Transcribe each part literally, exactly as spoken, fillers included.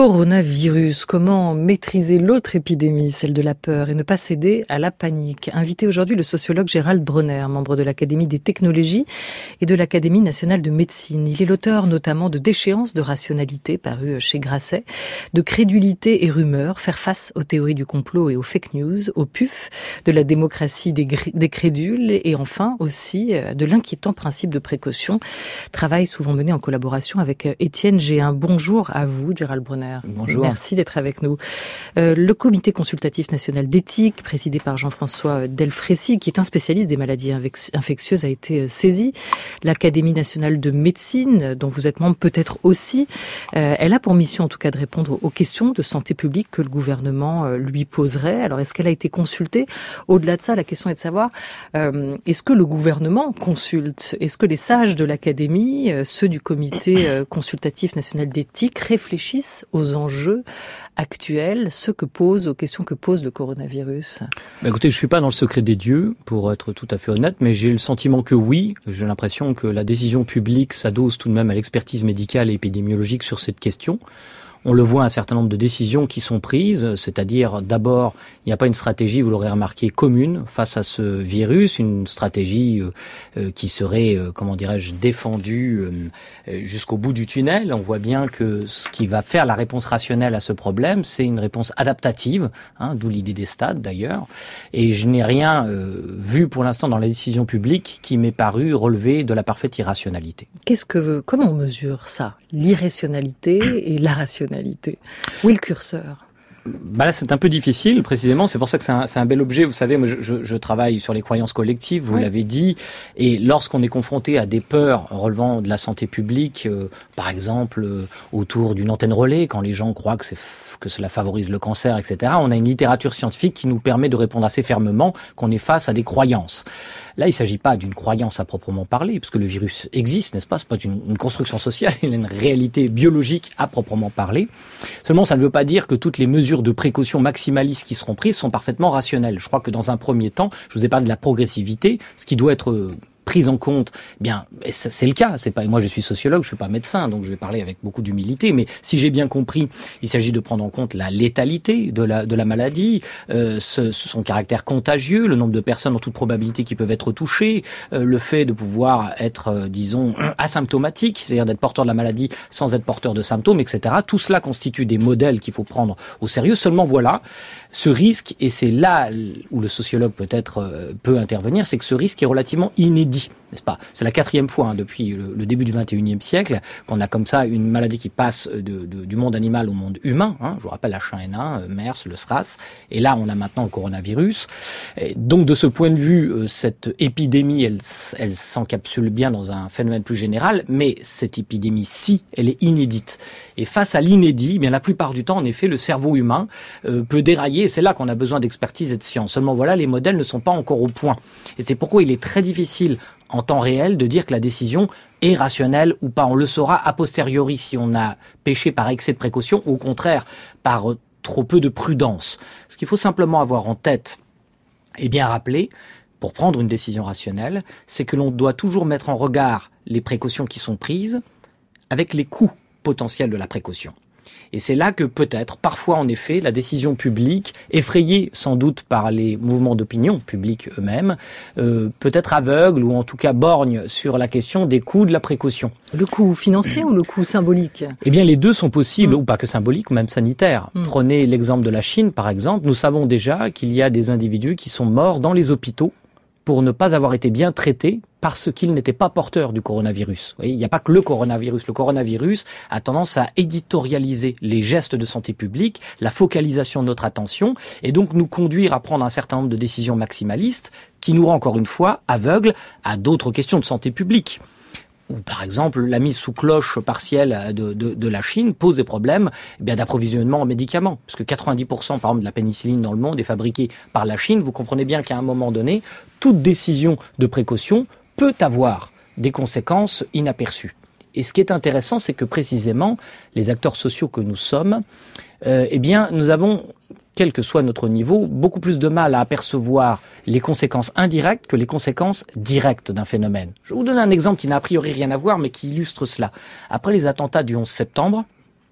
Coronavirus, comment maîtriser l'autre épidémie, celle de la peur, et ne pas céder à la panique. Invité aujourd'hui le sociologue Gérald Bronner, membre de l'Académie des technologies et de l'Académie nationale de médecine. Il est l'auteur notamment de Déchéance de rationalité, paru chez Grasset, de Crédulité et rumeurs, faire face aux théories du complot et aux fake news, au P U F, de la démocratie des, gr- des crédules, et enfin aussi de l'inquiétant principe de précaution. Travail souvent mené en collaboration avec Étienne Géhin. Bonjour à vous, Gérald Bronner. Bonjour. Merci d'être avec nous. Euh, le Comité consultatif national d'éthique, présidé par Jean-François Delfrécy, qui est un spécialiste des maladies infectieuses, a été saisi. L'Académie nationale de médecine, dont vous êtes membre peut-être aussi, euh, elle a pour mission en tout cas de répondre aux questions de santé publique que le gouvernement euh, lui poserait. Alors est-ce qu'elle a été consultée? Au-delà de ça, la question est de savoir, euh, est-ce que le gouvernement consulte? Est-ce que les sages de l'Académie, euh, ceux du Comité euh, consultatif national d'éthique, réfléchissent aux enjeux actuels, ceux que pose, aux questions que pose le coronavirus? Bah écoutez, je suis pas dans le secret des dieux, pour être tout à fait honnête, mais j'ai le sentiment que oui. J'ai l'impression que la décision publique s'adosse tout de même à l'expertise médicale et épidémiologique sur cette question. On le voit, un certain nombre de décisions qui sont prises, c'est-à-dire d'abord, il n'y a pas une stratégie, vous l'aurez remarqué, commune face à ce virus, une stratégie euh, euh, qui serait, euh, comment dirais-je, défendue euh, jusqu'au bout du tunnel. On voit bien que ce qui va faire la réponse rationnelle à ce problème, c'est une réponse adaptative, hein, d'où l'idée des stades d'ailleurs. Et je n'ai rien euh, vu pour l'instant dans la décision publique qui m'est paru relever de la parfaite irrationalité. Qu'est-ce que, comment on mesure ça, l'irrationalité et la rationalité? Où est le curseur? Bah là, c'est un peu difficile, précisément. C'est pour ça que c'est un, c'est un bel objet. Vous savez, moi, je, je, je travaille sur les croyances collectives, vous oui. l'avez dit. Et lorsqu'on est confronté à des peurs relevant de la santé publique, euh, par exemple, euh, autour d'une antenne relais, quand les gens croient que c'est que cela favorise le cancer, et cetera. On a une littérature scientifique qui nous permet de répondre assez fermement qu'on est face à des croyances. Là, il ne s'agit pas d'une croyance à proprement parler, puisque le virus existe, n'est-ce pas? C'est pas une, une construction sociale, il y a une réalité biologique à proprement parler. Seulement, ça ne veut pas dire que toutes les mesures de précaution maximalistes qui seront prises sont parfaitement rationnelles. Je crois que dans un premier temps, je vous ai parlé de la progressivité, ce qui doit être prise en compte, eh bien, c'est le cas. C'est pas, moi, je suis sociologue, je suis pas médecin, donc je vais parler avec beaucoup d'humilité. Mais si j'ai bien compris, il s'agit de prendre en compte la létalité de la de la maladie, euh, ce, son caractère contagieux, le nombre de personnes en toute probabilité qui peuvent être touchées, euh, le fait de pouvoir être, euh, disons, asymptomatique, c'est-à-dire d'être porteur de la maladie sans être porteur de symptômes, et cetera. Tout cela constitue des modèles qu'il faut prendre au sérieux. Seulement, voilà, ce risque, et c'est là où le sociologue peut-être euh, peut intervenir, c'est que ce risque est relativement inédit. N'est-ce pas? C'est la quatrième fois hein, depuis le, le début du vingt et unième siècle qu'on a comme ça une maladie qui passe de, de, du monde animal au monde humain. Hein. Je vous rappelle H un N un, euh, MERS, le SRAS, et là on a maintenant le coronavirus. Et donc de ce point de vue, euh, cette épidémie, elle, elle s'encapsule bien dans un phénomène plus général, mais cette épidémie-ci, elle est inédite. Et face à l'inédit, eh bien la plupart du temps, en effet, le cerveau humain euh, peut dérailler. Et c'est là qu'on a besoin d'expertise et de science. Seulement voilà, les modèles ne sont pas encore au point. Et c'est pourquoi il est très difficile en temps réel de dire que la décision est rationnelle ou pas. On le saura a posteriori si on a péché par excès de précaution ou au contraire par trop peu de prudence. Ce qu'il faut simplement avoir en tête et bien rappeler pour prendre une décision rationnelle, c'est que l'on doit toujours mettre en regard les précautions qui sont prises avec les coûts potentiels de la précaution. Et c'est là que peut-être, parfois en effet, la décision publique, effrayée sans doute par les mouvements d'opinion publics eux-mêmes, euh, peut être aveugle ou en tout cas borgne sur la question des coûts de la précaution. Le coût financier ou le coût symbolique? Eh bien les deux sont possibles, mmh. ou pas que symbolique, ou même sanitaire. Mmh. Prenez l'exemple de la Chine par exemple, nous savons déjà qu'il y a des individus qui sont morts dans les hôpitaux pour ne pas avoir été bien traités parce qu'ils n'étaient pas porteurs du coronavirus. Vous voyez, il n'y a pas que le coronavirus. Le coronavirus a tendance à éditorialiser les gestes de santé publique, la focalisation de notre attention, et donc nous conduire à prendre un certain nombre de décisions maximalistes qui nous rend encore une fois aveugles à d'autres questions de santé publique. Ou par exemple, la mise sous cloche partielle de, de, de la Chine pose des problèmes eh bien, d'approvisionnement en médicaments. Parce que quatre-vingt-dix pour cent, par exemple, de la pénicilline dans le monde est fabriquée par la Chine. Vous comprenez bien qu'à un moment donné, toute décision de précaution peut avoir des conséquences inaperçues. Et ce qui est intéressant, c'est que précisément, les acteurs sociaux que nous sommes, euh, eh bien, nous avons, quel que soit notre niveau, beaucoup plus de mal à apercevoir les conséquences indirectes que les conséquences directes d'un phénomène. Je vais vous donner un exemple qui n'a a priori rien à voir, mais qui illustre cela. Après les attentats du onze septembre,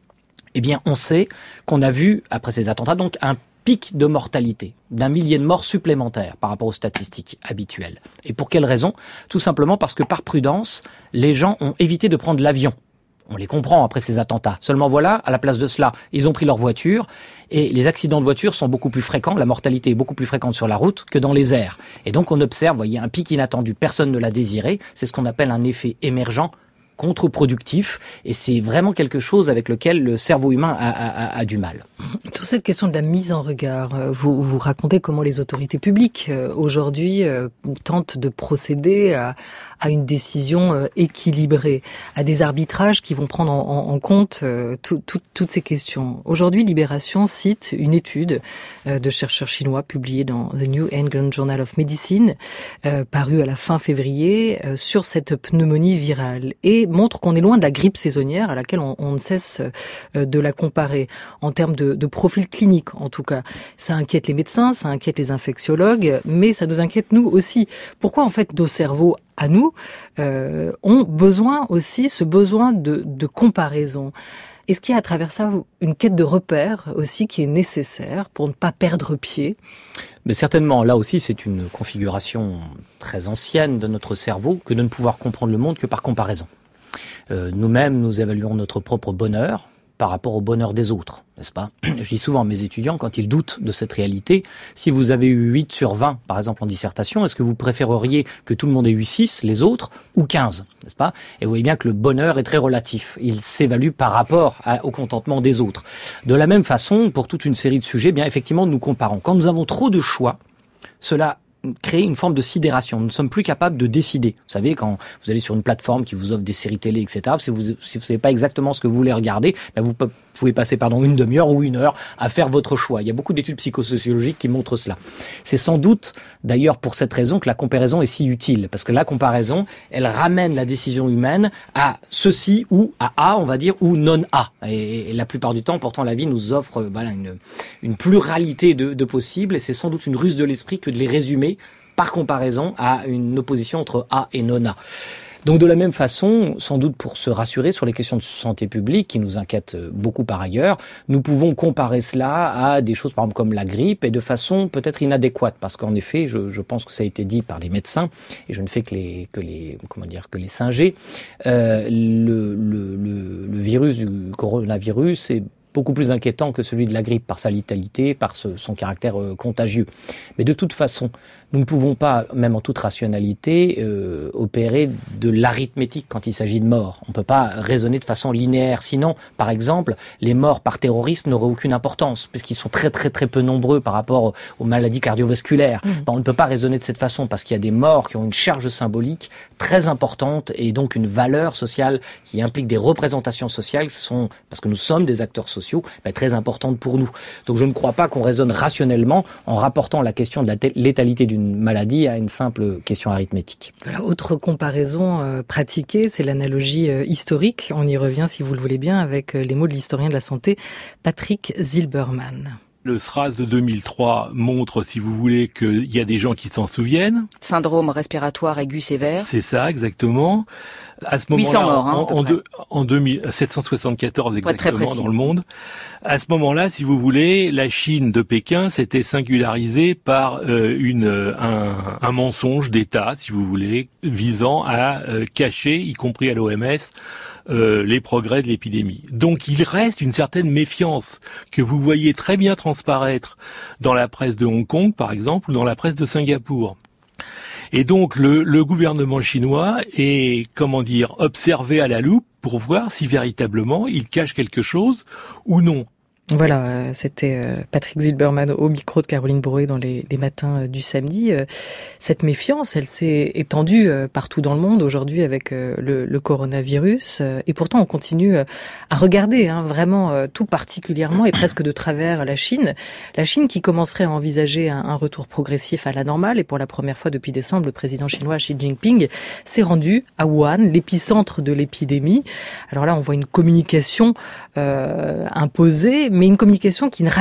Eh bien, on sait qu'on a vu, après ces attentats, donc un pic de mortalité, d'un millier de morts supplémentaires par rapport aux statistiques habituelles. Et pour quelle raison ? Tout simplement parce que par prudence, les gens ont évité de prendre l'avion. On les comprend après ces attentats. Seulement voilà, à la place de cela, ils ont pris leur voiture et les accidents de voiture sont beaucoup plus fréquents, la mortalité est beaucoup plus fréquente sur la route que dans les airs. Et donc on observe, vous voyez, un pic inattendu, personne ne l'a désiré, c'est ce qu'on appelle un effet émergent contre-productif, et c'est vraiment quelque chose avec lequel le cerveau humain a, a, a du mal. Sur cette question de la mise en regard, vous, vous racontez comment les autorités publiques aujourd'hui tentent de procéder à, à une décision équilibrée, à des arbitrages qui vont prendre en, en, en compte tout, tout, toutes ces questions. Aujourd'hui, Libération cite une étude de chercheurs chinois publiée dans The New England Journal of Medicine, euh, parue à la fin février, euh, sur cette pneumonie virale, et montre qu'on est loin de la grippe saisonnière à laquelle on, on ne cesse euh, de la comparer en termes de, de profil clinique, en tout cas. Ça inquiète les médecins, ça inquiète les infectiologues, mais ça nous inquiète nous aussi. Pourquoi en fait nos cerveaux à nous euh, ont besoin aussi, ce besoin de, de comparaison? Est-ce qu'il y a à travers ça une quête de repères aussi qui est nécessaire pour ne pas perdre pied? Mais certainement, là aussi, c'est une configuration très ancienne de notre cerveau que de ne pouvoir comprendre le monde que par comparaison. Euh, nous-mêmes, nous évaluons notre propre bonheur par rapport au bonheur des autres, n'est-ce pas ? Je dis souvent à mes étudiants, quand ils doutent de cette réalité, si vous avez eu huit sur vingt, par exemple en dissertation, est-ce que vous préféreriez que tout le monde ait eu six, les autres, ou quinze, n'est-ce pas ? Et vous voyez bien que le bonheur est très relatif. Il s'évalue par rapport à, au contentement des autres. De la même façon, pour toute une série de sujets, bien effectivement, nous comparons. Quand nous avons trop de choix, cela créer une forme de sidération. Nous ne sommes plus capables de décider. Vous savez, quand vous allez sur une plateforme qui vous offre des séries télé, et cetera, si vous si vous savez pas exactement ce que vous voulez regarder, ben vous pouvez passer pardon une demi-heure ou une heure à faire votre choix. Il y a beaucoup d'études psychosociologiques qui montrent cela. C'est sans doute d'ailleurs pour cette raison que la comparaison est si utile, parce que la comparaison, elle ramène la décision humaine à ceci ou à A, on va dire, ou non A. Et, et la plupart du temps, pourtant, la vie nous offre voilà une une pluralité de, de possibles, et c'est sans doute une ruse de l'esprit que de les résumer par comparaison à une opposition entre A et non-A. Donc de la même façon, sans doute pour se rassurer sur les questions de santé publique qui nous inquiètent beaucoup par ailleurs, nous pouvons comparer cela à des choses par exemple comme la grippe et de façon peut-être inadéquate, parce qu'en effet, je, je pense que ça a été dit par les médecins et je ne fais que les que les comment dire que les singer. Euh, le, le, le, le virus du coronavirus est beaucoup plus inquiétant que celui de la grippe par sa létalité, par ce, son caractère euh, contagieux. Mais de toute façon, nous ne pouvons pas, même en toute rationalité, euh, opérer de l'arithmétique quand il s'agit de morts. On ne peut pas raisonner de façon linéaire. Sinon, par exemple, les morts par terrorisme n'auraient aucune importance, puisqu'ils sont très très très peu nombreux par rapport aux maladies cardiovasculaires. Mmh. Ben, on ne peut pas raisonner de cette façon, parce qu'il y a des morts qui ont une charge symbolique très importante et donc une valeur sociale qui implique des représentations sociales qui sont, parce que nous sommes des acteurs sociaux, ben, très importantes pour nous. Donc je ne crois pas qu'on raisonne rationnellement en rapportant la question de la létalité d'une maladie à une simple question arithmétique. Voilà, autre comparaison euh, pratiquée, c'est l'analogie euh, historique. On y revient, si vous le voulez bien, avec euh, les mots de l'historien de la santé, Patrick Zilberman. Le SRAS de deux mille trois montre, si vous voulez, qu'il y a des gens qui s'en souviennent. Syndrome respiratoire aigu sévère. C'est ça, exactement. À ce moment-là, huit cents morts, hein, en, en, deux, en deux mille, sept cent soixante-quatorze exactement dans le monde. À ce moment-là, si vous voulez, la Chine de Pékin s'était singularisée par euh, une un, un mensonge d'État, si vous voulez, visant à euh, cacher, y compris à l'O M S, euh, les progrès de l'épidémie. Donc il reste une certaine méfiance que vous voyez très bien transparaître dans la presse de Hong Kong, par exemple, ou dans la presse de Singapour. Et donc le, le gouvernement chinois est, comment dire, observé à la loupe pour voir si véritablement il cache quelque chose ou non. Voilà, c'était Patrick Zilberman au micro de Caroline Brouet dans les, les matins du samedi. Cette méfiance, elle s'est étendue partout dans le monde aujourd'hui avec le, le coronavirus. Et pourtant, on continue à regarder hein, vraiment tout particulièrement et presque de travers la Chine. La Chine qui commencerait à envisager un, un retour progressif à la normale. Et pour la première fois depuis décembre, le président chinois Xi Jinping s'est rendu à Wuhan, l'épicentre de l'épidémie. Alors là, on voit une communication euh, imposée, mais une communication qui ne rassure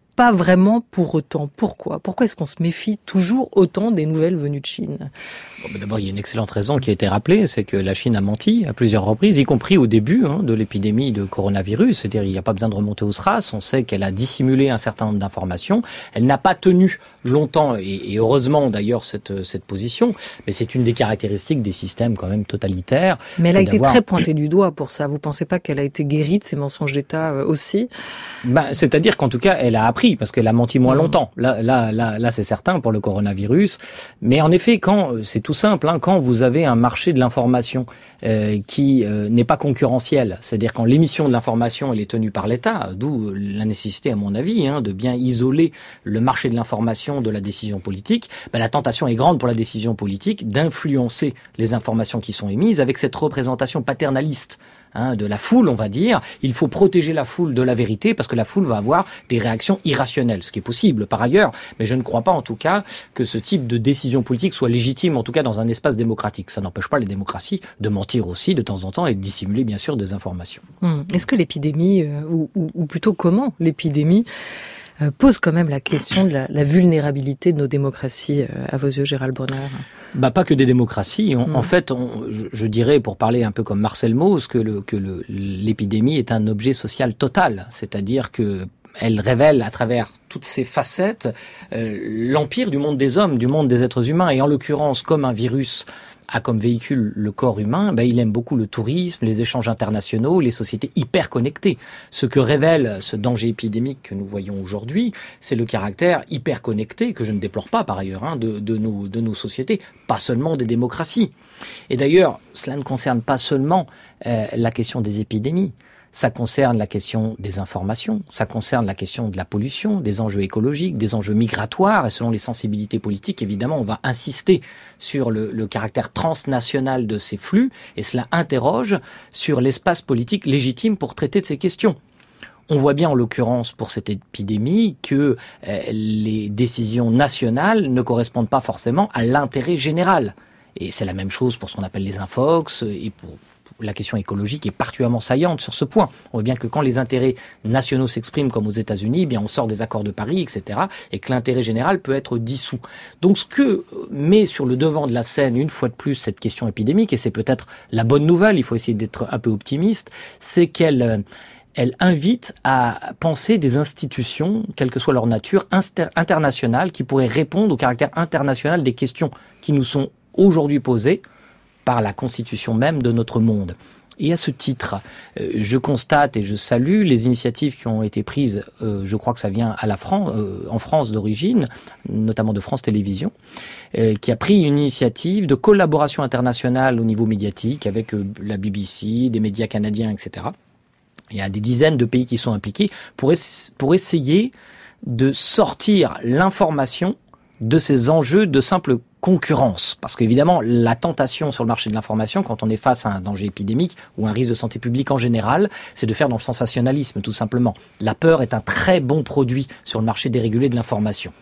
pas vraiment pour autant. Pourquoi ? Pourquoi est-ce qu'on se méfie toujours autant des nouvelles venues de Chine ? Bon, d'abord, il y a une excellente raison qui a été rappelée, c'est que la Chine a menti à plusieurs reprises, y compris au début hein, de l'épidémie de coronavirus. C'est-à-dire, il n'y a pas besoin de remonter au SRAS. On sait qu'elle a dissimulé un certain nombre d'informations. Elle n'a pas tenu longtemps, et, et heureusement d'ailleurs, cette, cette position. Mais c'est une des caractéristiques des systèmes quand même totalitaires. Mais elle a été très pointée du doigt pour ça. Vous pensez pas qu'elle a été guérie de ces mensonges d'État euh, aussi ? Bah, c'est-à-dire qu'en tout cas, elle a appris, parce qu'elle a menti moins longtemps. Là, là, là, là, c'est certain pour le coronavirus. Mais en effet, quand c'est tout simple, hein, quand vous avez un marché de l'information euh, qui euh, n'est pas concurrentiel, c'est-à-dire quand l'émission de l'information elle est tenue par l'État, d'où la nécessité, à mon avis, hein, de bien isoler le marché de l'information de la décision politique. Bah, la tentation est grande pour la décision politique d'influencer les informations qui sont émises avec cette représentation paternaliste. Hein, de la foule, on va dire. Il faut protéger la foule de la vérité parce que la foule va avoir des réactions irrationnelles, ce qui est possible par ailleurs. Mais je ne crois pas en tout cas que ce type de décision politique soit légitime, en tout cas dans un espace démocratique. Ça n'empêche pas les démocraties de mentir aussi de temps en temps et de dissimuler bien sûr des informations. Hum. Est-ce que l'épidémie, euh, ou, ou, ou plutôt comment l'épidémie euh, pose quand même la question de la, la vulnérabilité de nos démocraties, euh, à vos yeux, Gérald Bronner ? Bah pas que des démocraties. On, mmh. En fait, on, je, je dirais, pour parler un peu comme Marcel Mauss, que, le, que le, l'épidémie est un objet social total, c'est-à-dire que elle révèle à travers toutes ces facettes euh, l'empire du monde des hommes, du monde des êtres humains, et en l'occurrence, comme un virus a comme véhicule le corps humain, ben, il aime beaucoup le tourisme, les échanges internationaux, les sociétés hyper connectées. Ce que révèle ce danger épidémique que nous voyons aujourd'hui, c'est le caractère hyper connecté, que je ne déplore pas par ailleurs, hein, de, de, nos, de nos sociétés, pas seulement des démocraties. Et d'ailleurs, cela ne concerne pas seulement euh, la question des épidémies. Ça concerne la question des informations, ça concerne la question de la pollution, des enjeux écologiques, des enjeux migratoires, et selon les sensibilités politiques, évidemment, on va insister sur le, le caractère transnational de ces flux, et cela interroge sur l'espace politique légitime pour traiter de ces questions. On voit bien, en l'occurrence, pour cette épidémie, que euh, les décisions nationales ne correspondent pas forcément à l'intérêt général. Et c'est la même chose pour ce qu'on appelle les infox, et pour la question écologique est particulièrement saillante sur ce point. On voit bien que quand les intérêts nationaux s'expriment comme aux États-Unis, eh bien on sort des accords de Paris, et cetera, et que l'intérêt général peut être dissous. Donc ce que met sur le devant de la scène, une fois de plus, cette question épidémique, et c'est peut-être la bonne nouvelle, il faut essayer d'être un peu optimiste, c'est qu'elle elle invite à penser des institutions, quelle que soit leur nature, inter- internationales, qui pourraient répondre au caractère international des questions qui nous sont aujourd'hui posées par la constitution même de notre monde. Et à ce titre, euh, je constate et je salue les initiatives qui ont été prises, euh, je crois que ça vient à la France, euh, en France d'origine, notamment de France Télévisions, euh, qui a pris une initiative de collaboration internationale au niveau médiatique avec euh, la B B C, des médias canadiens, et cetera. Il y a des dizaines de pays qui sont impliqués pour, es- pour essayer de sortir l'information de ces enjeux de simple concurrence. Parce qu'évidemment, la tentation sur le marché de l'information, quand on est face à un danger épidémique ou un risque de santé publique en général, c'est de faire dans le sensationnalisme, tout simplement. La peur est un très bon produit sur le marché dérégulé de l'information.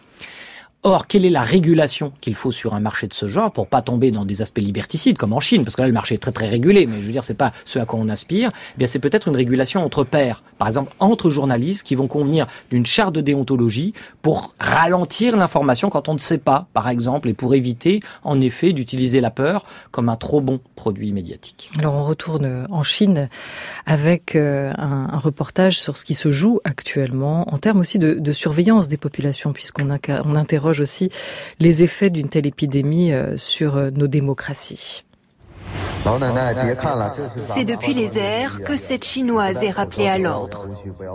Or, quelle est la régulation qu'il faut sur un marché de ce genre pour pas tomber dans des aspects liberticides comme en Chine, parce que là le marché est très très régulé, mais je veux dire c'est pas ce à quoi on aspire. Eh bien c'est peut-être une régulation entre pairs, par exemple entre journalistes qui vont convenir d'une charte de déontologie pour ralentir l'information quand on ne sait pas, par exemple, et pour éviter en effet d'utiliser la peur comme un trop bon produit médiatique. Alors on retourne en Chine avec un, un reportage sur ce qui se joue actuellement en termes aussi de, de surveillance des populations, puisqu'on a, on interroge aussi les effets d'une telle épidémie sur nos démocraties. C'est depuis les airs que cette Chinoise est rappelée à l'ordre.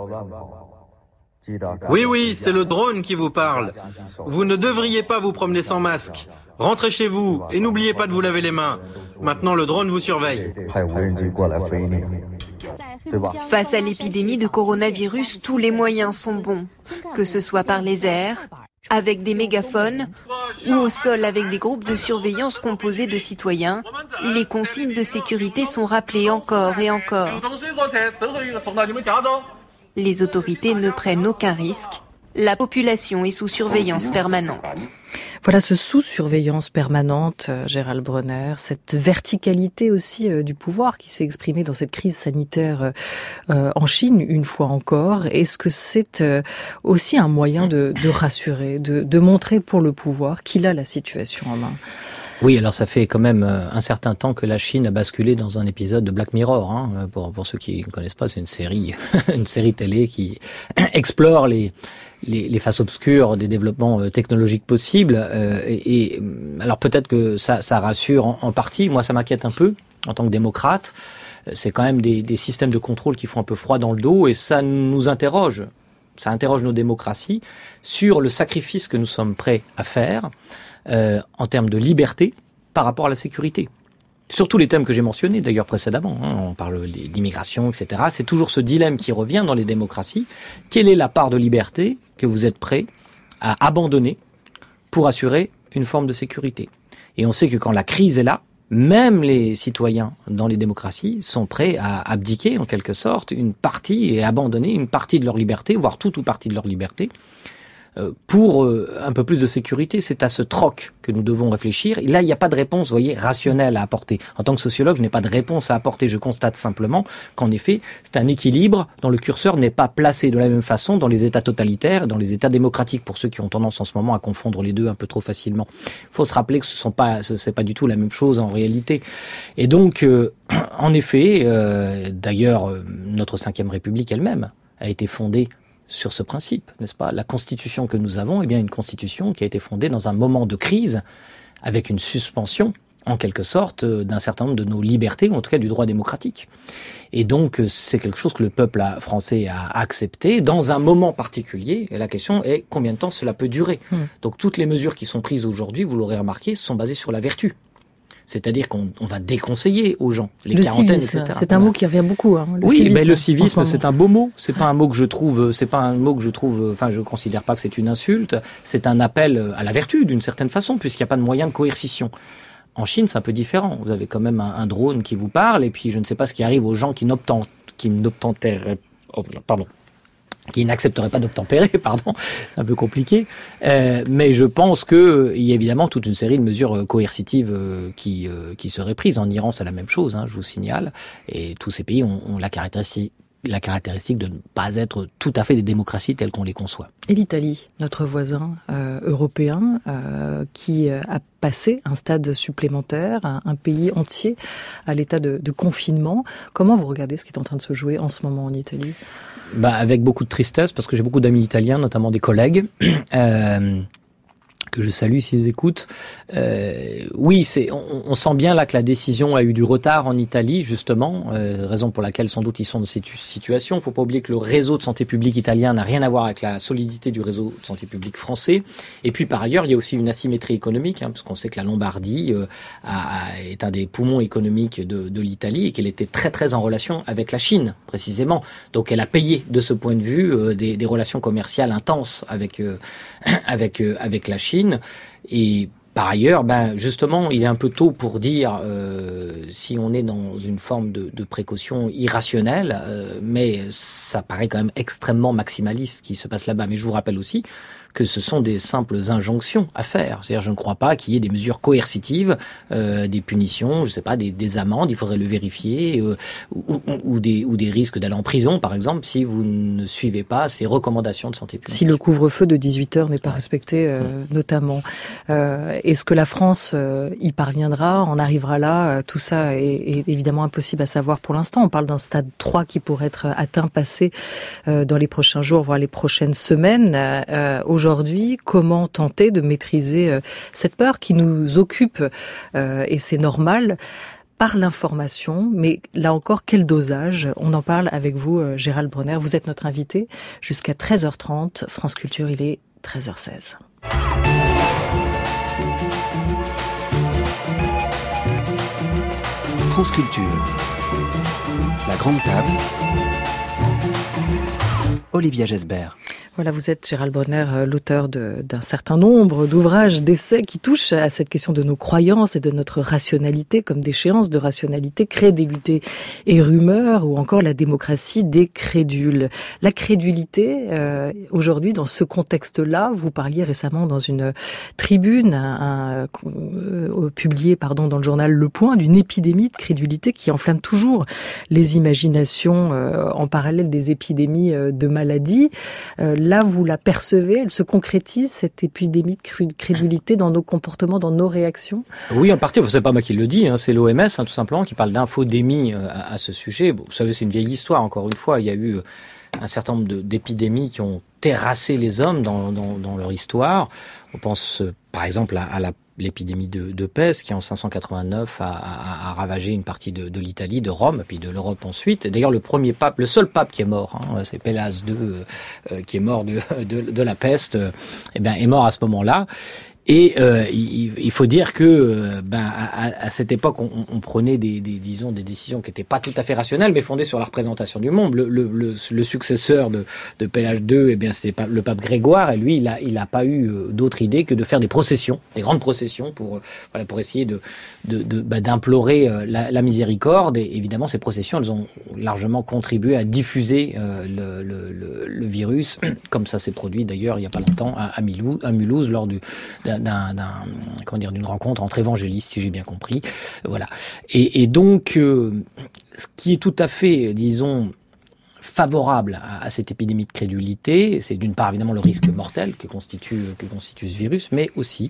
Oui, oui, c'est le drone qui vous parle. Vous ne devriez pas vous promener sans masque. Rentrez chez vous et n'oubliez pas de vous laver les mains. Maintenant, le drone vous surveille. Face à l'épidémie de coronavirus, tous les moyens sont bons, que ce soit par les airs, avec des mégaphones, ou au sol avec des groupes de surveillance composés de citoyens. Les consignes de sécurité sont rappelées encore et encore. Les autorités ne prennent aucun risque La population est sous surveillance permanente. Voilà ce sous-surveillance permanente, euh, Gérald Bronner, cette verticalité aussi euh, du pouvoir qui s'est exprimée dans cette crise sanitaire euh, en Chine, une fois encore. Est-ce que c'est euh, aussi un moyen de, de rassurer, de, de montrer pour le pouvoir qu'il a la situation en main ? Oui, alors ça fait quand même un certain temps que la Chine a basculé dans un épisode de Black Mirror. Hein. Pour, pour ceux qui ne connaissent pas, c'est une série, une série télé qui explore les, les, les faces obscures des développements technologiques possibles. Euh, et, et alors peut-être que ça, ça rassure en, en partie. Moi, ça m'inquiète un peu en tant que démocrate. C'est quand même des, des systèmes de contrôle qui font un peu froid dans le dos et ça nous interroge. Ça interroge nos démocraties sur le sacrifice que nous sommes prêts à faire. Euh, en termes de liberté par rapport à la sécurité. Sur tous les thèmes que j'ai mentionnés d'ailleurs précédemment, hein, on parle de l'immigration, et cetera. C'est toujours ce dilemme qui revient dans les démocraties. Quelle est la part de liberté que vous êtes prêt à abandonner pour assurer une forme de sécurité ? Et on sait que quand la crise est là, même les citoyens dans les démocraties sont prêts à abdiquer en quelque sorte une partie et abandonner une partie de leur liberté, voire toute ou partie de leur liberté, pour un peu plus de sécurité. C'est à ce troc que nous devons réfléchir. Et là, il n'y a pas de réponse, vous voyez, rationnelle à apporter. En tant que sociologue, je n'ai pas de réponse à apporter. Je constate simplement qu'en effet, c'est un équilibre dont le curseur n'est pas placé de la même façon dans les États totalitaires, dans les États démocratiques, pour ceux qui ont tendance en ce moment à confondre les deux un peu trop facilement. Il faut se rappeler que ce sont pas, ce c'est pas du tout la même chose en réalité. Et donc, euh, en effet, euh, d'ailleurs, euh, notre cinquième République elle-même a été fondée sur ce principe, n'est-ce pas ? La constitution que nous avons est bien une constitution qui a été fondée dans un moment de crise, avec une suspension, en quelque sorte, d'un certain nombre de nos libertés, ou en tout cas du droit démocratique. Et donc, c'est quelque chose que le peuple français a accepté dans un moment particulier. Et la question est combien de temps cela peut durer ? Mmh. Donc, toutes les mesures qui sont prises aujourd'hui, vous l'aurez remarqué, sont basées sur la vertu. C'est-à-dire qu'on on va déconseiller aux gens les le quarantaines, civisme, et cetera. C'est un mot qui revient beaucoup. Hein, le oui, civisme, mais le civisme, c'est un beau mot. C'est pas un mot que je trouve. C'est pas un mot que je trouve. Enfin, je considère pas que c'est une insulte. C'est un appel à la vertu d'une certaine façon, puisqu'il n'y a pas de moyen de coercition. En Chine, c'est un peu différent. Vous avez quand même un, un drone qui vous parle, et puis je ne sais pas ce qui arrive aux gens qui n'obtentent, qui n'obtenteraient, oh, pardon. qui n'accepterait pas d'obtempérer, pardon, c'est un peu compliqué, euh, mais je pense que il y a évidemment toute une série de mesures coercitives euh, qui euh, qui seraient prises. En Iran, c'est la même chose, hein, je vous signale, et tous ces pays ont, ont la caractéristique la caractéristique de ne pas être tout à fait des démocraties telles qu'on les conçoit. Et l'Italie, notre voisin euh, européen, euh, qui a passé un stade supplémentaire, un, un pays entier à l'état de, de confinement. Comment vous regardez ce qui est en train de se jouer en ce moment en Italie ? Bah, avec beaucoup de tristesse, parce que j'ai beaucoup d'amis italiens, notamment des collègues, euh, que je salue s'ils écoutent. Euh, oui, c'est, on, on sent bien là que la décision a eu du retard en Italie, justement, euh, raison pour laquelle sans doute ils sont dans cette situation. Il ne faut pas oublier que le réseau de santé publique italien n'a rien à voir avec la solidité du réseau de santé publique français. Et puis par ailleurs, il y a aussi une asymétrie économique, hein, parce qu'on sait que la Lombardie euh, a, a, est un des poumons économiques de, de l'Italie et qu'elle était très très en relation avec la Chine, précisément. Donc elle a payé de ce point de vue euh, des, des relations commerciales intenses avec euh, avec euh, avec la Chine. Et par ailleurs, ben justement, il est un peu tôt pour dire euh, si on est dans une forme de, de précaution irrationnelle, euh, mais ça paraît quand même extrêmement maximaliste ce qui se passe là-bas. Mais je vous rappelle aussi que ce sont des simples injonctions à faire. C'est-à-dire, je ne crois pas qu'il y ait des mesures coercitives, euh, des punitions, je sais pas, des, des amendes, il faudrait le vérifier, euh, ou, ou, ou, des, ou des risques d'aller en prison, par exemple, si vous ne suivez pas ces recommandations de santé publique. Si le couvre-feu de dix-huit heures n'est pas respecté, euh, mmh. notamment. Euh, est-ce que la France euh, y parviendra, en arrivera là? Tout ça est, est évidemment impossible à savoir pour l'instant. On parle d'un stade trois qui pourrait être atteint, passé euh, dans les prochains jours, voire les prochaines semaines. Euh, Aujourd'hui, comment tenter de maîtriser euh, cette peur qui nous occupe, euh, et c'est normal, par l'information, mais là encore, quel dosage? On en parle avec vous, euh, Gérald Bronner. Vous êtes notre invité jusqu'à treize heures trente. France Culture, il est treize heures seize. France Culture. La grande table. Olivia Gesbert. Voilà, vous êtes, Gérald Bronner, l'auteur de, d'un certain nombre d'ouvrages, d'essais qui touchent à cette question de nos croyances et de notre rationalité comme déchéance de rationalité, crédulité et rumeur, ou encore la démocratie des crédules. La crédulité, euh, aujourd'hui, dans ce contexte-là, vous parliez récemment dans une tribune un, un, euh, publiée pardon, dans le journal Le Point d'une épidémie de crédulité qui enflamme toujours les imaginations euh, en parallèle des épidémies euh, de maladies. Euh, Là, vous la percevez, elle se concrétise, cette épidémie de crédulité dans nos comportements, dans nos réactions? Oui, en partie, c'est pas moi qui le dis, hein, c'est l'O M S, hein, tout simplement, qui parle d'infodémie euh, à, à ce sujet. Bon, vous savez, c'est une vieille histoire, encore une fois. Il y a eu un certain nombre de, d'épidémies qui ont terrassé les hommes dans, dans, dans leur histoire. On pense, euh, par exemple, à, à la l'épidémie de, de peste qui en cinq cent quatre-vingt-neuf a, a, a ravagé une partie de, de l'Italie, de Rome, puis de l'Europe ensuite. Et d'ailleurs, le premier pape, le seul pape qui est mort, hein, c'est Pélase deux, euh, qui est mort de, de, de la peste, euh, eh ben, est mort à ce moment-là. Et euh, il, il faut dire que euh, ben à, à cette époque on, on prenait des, des disons des décisions qui n'étaient pas tout à fait rationnelles mais fondées sur la représentation du monde. Le, le, le, le successeur de, de Pélage deux, eh bien c'était pas le pape Grégoire, et lui il a il a pas eu d'autre idée que de faire des processions, des grandes processions pour voilà pour essayer de de, de bah, d'implorer la, la miséricorde. Et évidemment ces processions elles ont largement contribué à diffuser euh, le, le, le, le virus, comme ça s'est produit d'ailleurs il y a pas longtemps à, à Mulhouse, à Mulhouse lors du D'un, d'un, comment dire, d'une rencontre entre évangélistes, si j'ai bien compris. Voilà. Et, et donc, euh, ce qui est tout à fait, disons, favorable à, à cette épidémie de crédulité, c'est d'une part évidemment le risque mortel que constitue, que constitue ce virus, mais aussi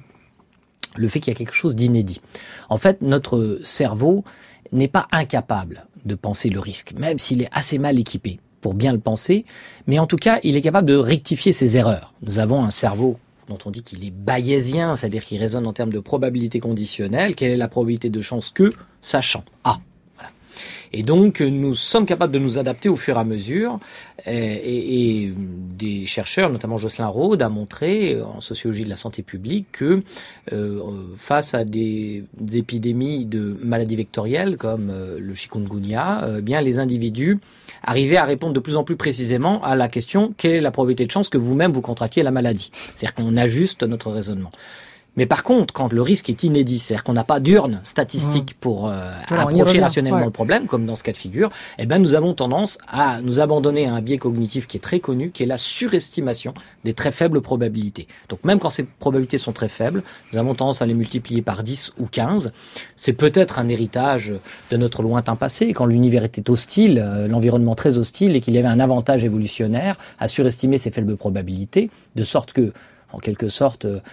le fait qu'il y a quelque chose d'inédit. En fait, notre cerveau n'est pas incapable de penser le risque, même s'il est assez mal équipé pour bien le penser, mais en tout cas, il est capable de rectifier ses erreurs. Nous avons un cerveau dont on dit qu'il est bayésien, c'est-à-dire qu'il raisonne en termes de probabilité conditionnelle. Quelle est la probabilité de chance que, sachant A. Voilà. Et donc, nous sommes capables de nous adapter au fur et à mesure. Et, et, et des chercheurs, notamment Jocelyn Rode, a montré en sociologie de la santé publique que euh, face à des, des épidémies de maladies vectorielles comme euh, le chikungunya, euh, bien les individus arriver à répondre de plus en plus précisément à la question quelle est la probabilité de chance que vous-même vous contractiez la maladie. C'est-à-dire qu'on ajuste notre raisonnement. Mais par contre, quand le risque est inédit, c'est-à-dire qu'on n'a pas d'urne statistique mmh. pour euh, voilà, approcher rationnellement ouais. le problème, comme dans ce cas de figure, eh ben nous avons tendance à nous abandonner à un biais cognitif qui est très connu, qui est la surestimation des très faibles probabilités. Donc même quand ces probabilités sont très faibles, nous avons tendance à les multiplier par dix ou quinze. C'est peut-être un héritage de notre lointain passé, quand l'univers était hostile, euh, l'environnement très hostile, et qu'il y avait un avantage évolutionnaire à surestimer ces faibles probabilités, de sorte que, en quelque sorte, euh,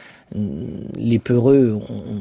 les peureux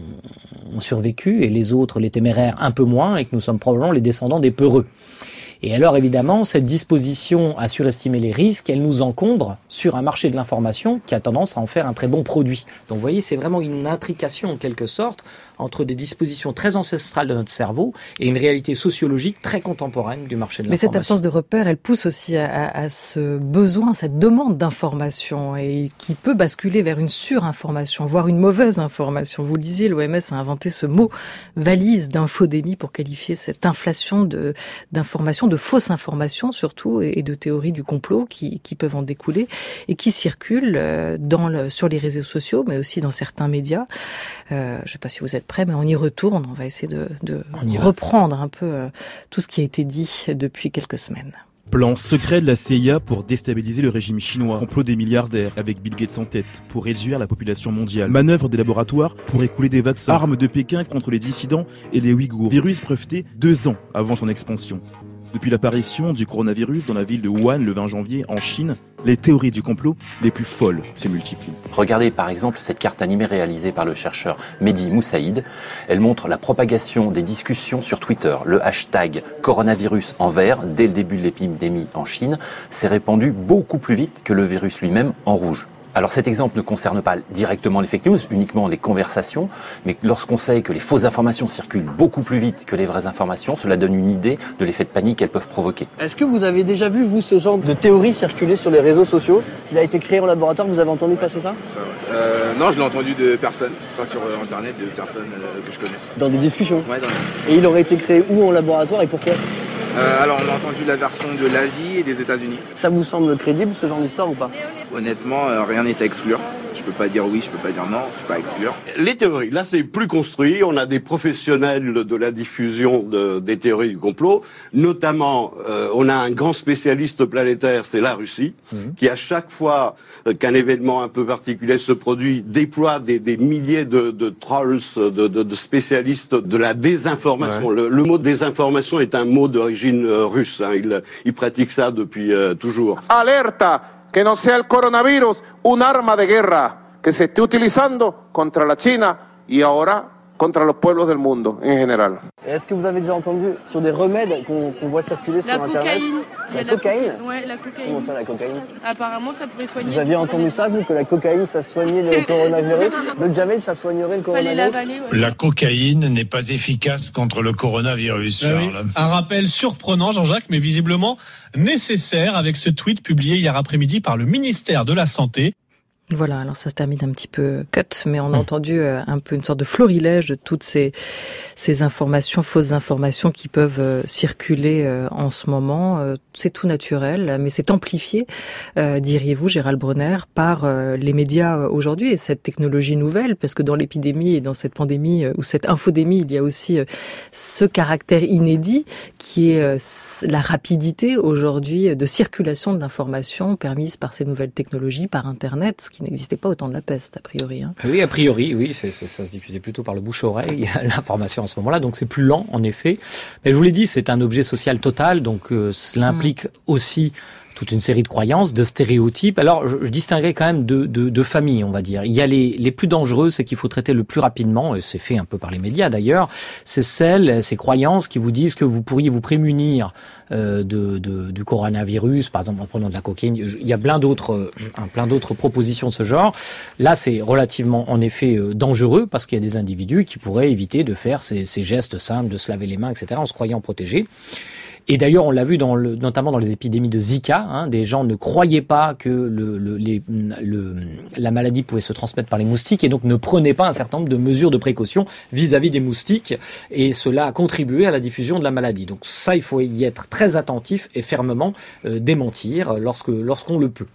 ont, ont survécu et les autres, les téméraires, un peu moins, et que nous sommes probablement les descendants des peureux. Et alors, évidemment, cette disposition à surestimer les risques, elle nous encombre sur un marché de l'information qui a tendance à en faire un très bon produit. Donc, vous voyez, c'est vraiment une intrication, en quelque sorte, entre des dispositions très ancestrales de notre cerveau et une réalité sociologique très contemporaine du marché de l'information. Mais cette absence de repères, elle pousse aussi à, à, à ce besoin, cette demande d'information, et qui peut basculer vers une surinformation, voire une mauvaise information. Vous le disiez, l'O M S a inventé ce mot valise d'infodémie pour qualifier cette inflation de, d'informations, de fausses informations surtout, et de théories du complot qui, qui peuvent en découler et qui circulent dans le, sur les réseaux sociaux, mais aussi dans certains médias. Euh, je ne sais pas si vous êtes prêts, mais on y retourne. On va essayer de, de reprendre un peu euh, tout ce qui a été dit depuis quelques semaines. Plan secret de la C I A pour déstabiliser le régime chinois. Complot des milliardaires avec Bill Gates en tête pour réduire la population mondiale. Manœuvre des laboratoires pour écouler des vaccins. Armes de Pékin contre les dissidents et les Ouïghours. Virus breveté deux ans avant son expansion. Depuis l'apparition du coronavirus dans la ville de Wuhan le vingt janvier en Chine, les théories du complot les plus folles se multiplient. Regardez par exemple cette carte animée réalisée par le chercheur Mehdi Moussaïd. Elle montre la propagation des discussions sur Twitter. Le hashtag coronavirus en vert, dès le début de l'épidémie en Chine, s'est répandu beaucoup plus vite que le virus lui-même en rouge. Alors cet exemple ne concerne pas directement les fake news, uniquement les conversations, mais lorsqu'on sait que les fausses informations circulent beaucoup plus vite que les vraies informations, cela donne une idée de l'effet de panique qu'elles peuvent provoquer. Est-ce que vous avez déjà vu, vous, ce genre de théorie circuler sur les réseaux sociaux? Il a été créé en laboratoire, vous avez entendu passer ça? ça euh, Non, je l'ai entendu de personnes, enfin sur euh, Internet, de personnes euh, que je connais. Dans des discussions? Ouais, dans des discussions. Et il aurait été créé où en laboratoire et pourquoi? euh, Alors on a entendu la version de l'Asie et des États-Unis. Ça vous semble crédible, ce genre d'histoire, ou pas? Honnêtement, euh, rien n'est à exclure. Je peux pas dire oui, je peux pas dire non, c'est pas à exclure. Les théories, là c'est plus construit, on a des professionnels de la diffusion de, des théories du complot, notamment euh, on a un grand spécialiste planétaire, c'est la Russie, mmh. qui à chaque fois euh, qu'un événement un peu particulier se produit, déploie des, des milliers de, de trolls, de, de, de spécialistes de la désinformation. Ouais. Le, le mot désinformation est un mot d'origine euh, russe, hein. il, il pratique ça depuis euh, toujours. Alerta! Que no sea el coronavirus un arma de guerra que se esté utilizando contra la China y ahora contra los pueblos del mundo en general. Est-ce que vous avez déjà entendu sur des remèdes qu'on, qu'on voit circuler la sur Internet? La, la cocaïne. La, ouais, la cocaïne. Comment ça, la cocaïne? Apparemment, ça pourrait soigner. Vous aviez entendu ça, vous, que la cocaïne, ça soignait le coronavirus? Le Jamel, ça soignerait le coronavirus? L'avaler, ouais. La cocaïne n'est pas efficace contre le coronavirus, Charles. Oui. Un rappel surprenant, Jean-Jacques, mais visiblement nécessaire avec ce tweet publié hier après-midi par le ministère de la Santé. Voilà, alors ça se termine un petit peu cut, mais on a entendu un peu une sorte de florilège de toutes ces, ces informations, fausses informations qui peuvent circuler en ce moment. C'est tout naturel, mais c'est amplifié, euh, diriez-vous, Gérald Bronner, par les médias aujourd'hui et cette technologie nouvelle, parce que dans l'épidémie et dans cette pandémie ou cette infodémie, il y a aussi ce caractère inédit qui est la rapidité aujourd'hui de circulation de l'information permise par ces nouvelles technologies, par Internet, ce qui n'existait pas au temps de la peste, a priori. Hein. Oui, a priori, oui, c'est, c'est, ça se diffusait plutôt par le bouche-oreille, l'information à ce moment-là, donc c'est plus lent, en effet. Mais je vous l'ai dit, c'est un objet social total, donc euh, cela implique mmh. aussi toute une série de croyances, de stéréotypes. Alors, je, je distinguerais quand même deux de, de familles, on va dire. Il y a les, les plus dangereux, c'est qu'il faut traiter le plus rapidement, et c'est fait un peu par les médias d'ailleurs, c'est celles, ces croyances qui vous disent que vous pourriez vous prémunir euh, de, de, du coronavirus, par exemple en prenant de la cocaïne. Il y a plein d'autres, euh, plein d'autres propositions de ce genre. Là, c'est relativement, en effet, euh, dangereux, parce qu'il y a des individus qui pourraient éviter de faire ces, ces gestes simples, de se laver les mains, et cetera, en se croyant protégés. Et d'ailleurs, on l'a vu dans le, notamment dans les épidémies de Zika, hein, des gens ne croyaient pas que le, le, les, le, la maladie pouvait se transmettre par les moustiques et donc ne prenaient pas un certain nombre de mesures de précaution vis-à-vis des moustiques. Et cela a contribué à la diffusion de la maladie. Donc ça, il faut y être très attentif et fermement euh, démentir lorsque, lorsqu'on le peut.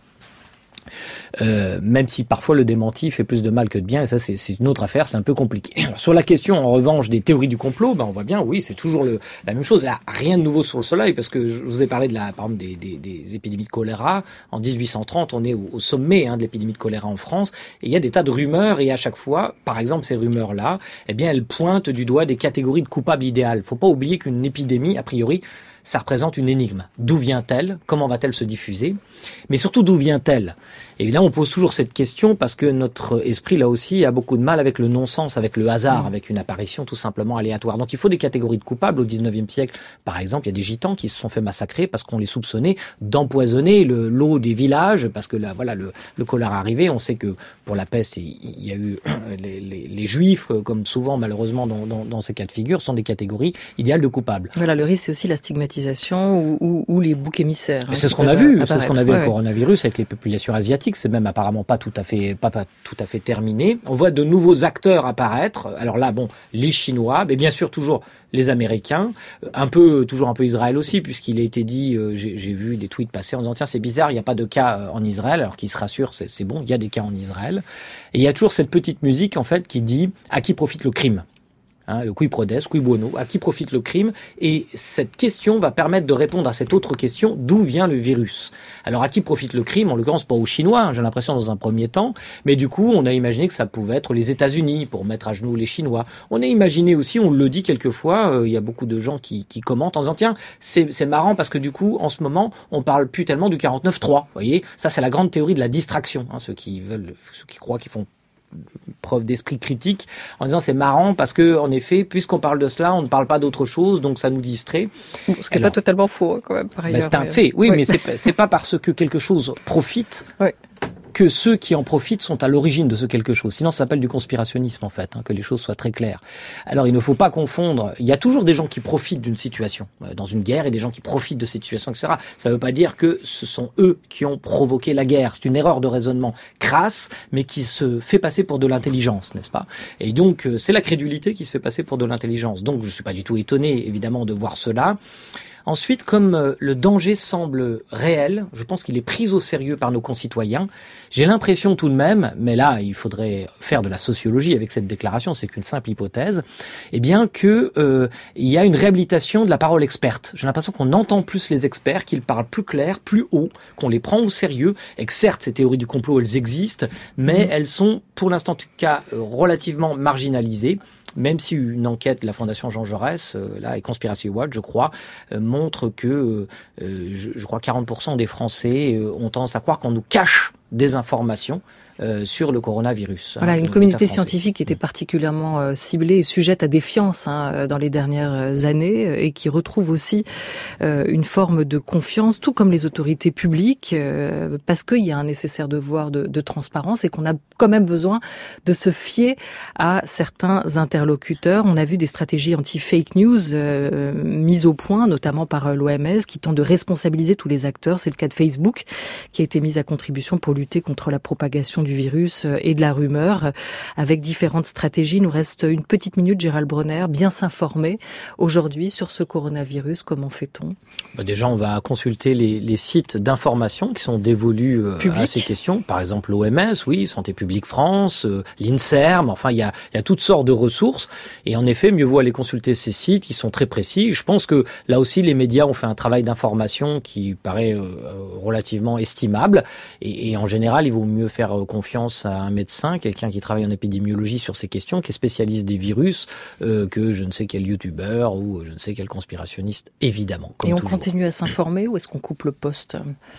Euh, même si parfois le démenti fait plus de mal que de bien, et ça c'est, c'est une autre affaire, c'est un peu compliqué. Alors, sur la question en revanche des théories du complot, ben on voit bien, oui, c'est toujours le, la même chose. Là, rien de nouveau sur le soleil, parce que je vous ai parlé de la, par exemple, des, des, des épidémies de choléra. En dix-huit cent trente, on est au, au sommet hein, de l'épidémie de choléra en France, et il y a des tas de rumeurs, et à chaque fois, par exemple, ces rumeurs-là, eh bien, elles pointent du doigt des catégories de coupables idéales. Faut pas oublier qu'une épidémie, a priori, ça représente une énigme. D'où vient-elle? Comment va-t-elle se diffuser? Mais surtout, d'où vient-elle? Et là, on pose toujours cette question parce que notre esprit, là aussi, a beaucoup de mal avec le non-sens, avec le hasard, mmh. avec une apparition tout simplement aléatoire. Donc, il faut des catégories de coupables. Au dix-neuvième siècle, par exemple, il y a des gitans qui se sont fait massacrer parce qu'on les soupçonnait d'empoisonner le, l'eau des villages, parce que là, voilà, le, le choléra arrivait. On sait que pour la peste, il, il y a eu les, les, les juifs, comme souvent, malheureusement, dans, dans, dans ces cas de figure, sont des catégories idéales de coupables. Voilà, le risque, c'est aussi la stigmatisation. Ou, ou, ou les boucs émissaires. Hein, c'est ce qu'on a vu, apparaître. c'est ce qu'on a vu ouais, avec le coronavirus, avec les populations asiatiques. C'est même apparemment pas tout à fait, pas, pas tout à fait terminé. On voit de nouveaux acteurs apparaître. Alors là, bon, les Chinois, mais bien sûr toujours les Américains, un peu, toujours un peu Israël aussi, puisqu'il a été dit, euh, j'ai, j'ai vu des tweets passer en disant tiens c'est bizarre, il n'y a pas de cas en Israël, alors qu'ils se rassurent, c'est, c'est bon, il y a des cas en Israël. Et il y a toujours cette petite musique en fait qui dit à qui profite le crime. Hein, le cui prodest, cui bono, à qui profite le crime? Et cette question va permettre de répondre à cette autre question, d'où vient le virus? Alors à qui profite le crime? En l'occurrence pas aux Chinois, hein, j'ai l'impression dans un premier temps, mais du coup on a imaginé que ça pouvait être les États-Unis pour mettre à genoux les Chinois. On a imaginé aussi, on le dit quelquefois, il euh, y a beaucoup de gens qui, qui commentent en disant tiens c'est, c'est marrant parce que du coup en ce moment on parle plus tellement du quarante-neuf trois, vous voyez, ça c'est la grande théorie de la distraction, hein, ceux qui veulent, ceux qui croient qu'ils font preuve d'esprit critique en disant c'est marrant parce que en effet puisqu'on parle de cela on ne parle pas d'autre chose donc ça nous distrait. Bon, ce qui n'est pas totalement faux quand même par ailleurs. Ben, c'est un fait, oui, oui. mais c'est, c'est pas parce que quelque chose profite oui. que ceux qui en profitent sont à l'origine de ce quelque chose. Sinon, ça s'appelle du conspirationnisme, en fait, hein, que les choses soient très claires. Alors, il ne faut pas confondre. Il y a toujours des gens qui profitent d'une situation. Dans une guerre, et des gens qui profitent de cette situation, et cetera. Ça ne veut pas dire que ce sont eux qui ont provoqué la guerre. C'est une erreur de raisonnement crasse, mais qui se fait passer pour de l'intelligence, n'est-ce pas? Et donc, c'est la crédulité qui se fait passer pour de l'intelligence. Donc, je ne suis pas du tout étonné, évidemment, de voir cela. Ensuite, comme euh, le danger semble réel, je pense qu'il est pris au sérieux par nos concitoyens. J'ai l'impression tout de même, mais là, il faudrait faire de la sociologie avec cette déclaration, c'est qu'une simple hypothèse, eh bien que euh, il y a une réhabilitation de la parole experte. J'ai l'impression qu'on entend plus les experts, qu'ils parlent plus clair, plus haut, qu'on les prend au sérieux, et que certes, ces théories du complot, elles existent, mais mmh. elles sont, pour l'instant en tout cas, relativement marginalisées. Même si une enquête de la Fondation Jean Jaurès, euh, là, et Conspiracy Watch, je crois, euh, montre que, euh, je, je crois, quarante pour cent des Français euh, ont tendance à croire qu'on nous cache des informations Euh, sur le coronavirus. Voilà, hein, une communauté scientifique qui était particulièrement euh, ciblée et sujette à défiance hein, dans les dernières années et qui retrouve aussi euh, une forme de confiance, tout comme les autorités publiques, euh, parce qu'il y a un nécessaire devoir de, de transparence et qu'on a quand même besoin de se fier à certains interlocuteurs. On a vu des stratégies anti-fake news euh, mises au point, notamment par l'O M S, qui tentent de responsabiliser tous les acteurs. C'est le cas de Facebook, qui a été mise à contribution pour lutter contre la propagation du virus et de la rumeur, avec différentes stratégies. Il nous reste une petite minute, Gérald Bronner, bien s'informer aujourd'hui sur ce coronavirus. Comment fait-on ? Bah déjà, on va consulter les, les sites d'information qui sont dévolus euh, à ces questions. Par exemple, l'O M S, oui, Santé publique France, euh, l'INSERM, enfin, il y a, il y a toutes sortes de ressources. Et en effet, mieux vaut aller consulter ces sites qui sont très précis. Je pense que là aussi, les médias ont fait un travail d'information qui paraît euh, relativement estimable. Et, et en général, il vaut mieux faire euh, confiance à un médecin, quelqu'un qui travaille en épidémiologie sur ces questions, qui est spécialiste des virus, euh, que je ne sais quel youtubeur ou je ne sais quel conspirationniste, évidemment. Comme Et on toujours. Continue à s'informer ou est-ce qu'on coupe le poste ?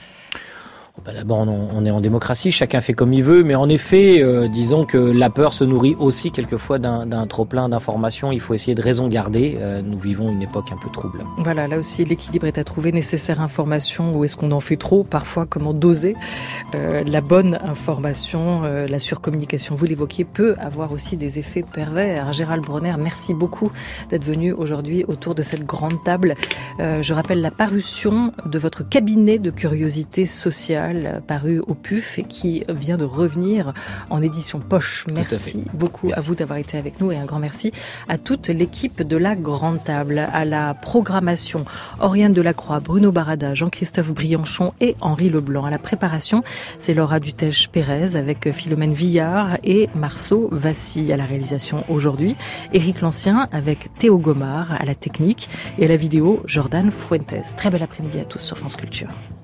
Ben d'abord, on, on est en démocratie, chacun fait comme il veut, mais en effet, euh, disons que la peur se nourrit aussi quelquefois d'un, d'un trop-plein d'informations. Il faut essayer de raison garder. Euh, nous vivons une époque un peu trouble. Voilà, là aussi, l'équilibre est à trouver. Nécessaire information ou est-ce qu'on en fait trop ? Parfois, comment doser euh, la bonne information, euh, la surcommunication, vous l'évoquiez, peut avoir aussi des effets pervers. Gérald Bronner, merci beaucoup d'être venu aujourd'hui autour de cette grande table. Euh, je rappelle la parution de votre cabinet de curiosité sociale, paru au P U F et qui vient de revenir en édition poche. Merci beaucoup merci. à vous d'avoir été avec nous et un grand merci à toute l'équipe de la Grande Table, à la programmation Oriane Delacroix, Bruno Barada, Jean-Christophe Brianchon et Henri Leblanc. À la préparation, c'est Laura Dutèche-Pérez avec Philomène Villard et Marceau Vassy. À la réalisation aujourd'hui, Éric Lancien avec Théo Gomard à la technique et à la vidéo Jordan Fuentes. Très bel après-midi à tous sur France Culture.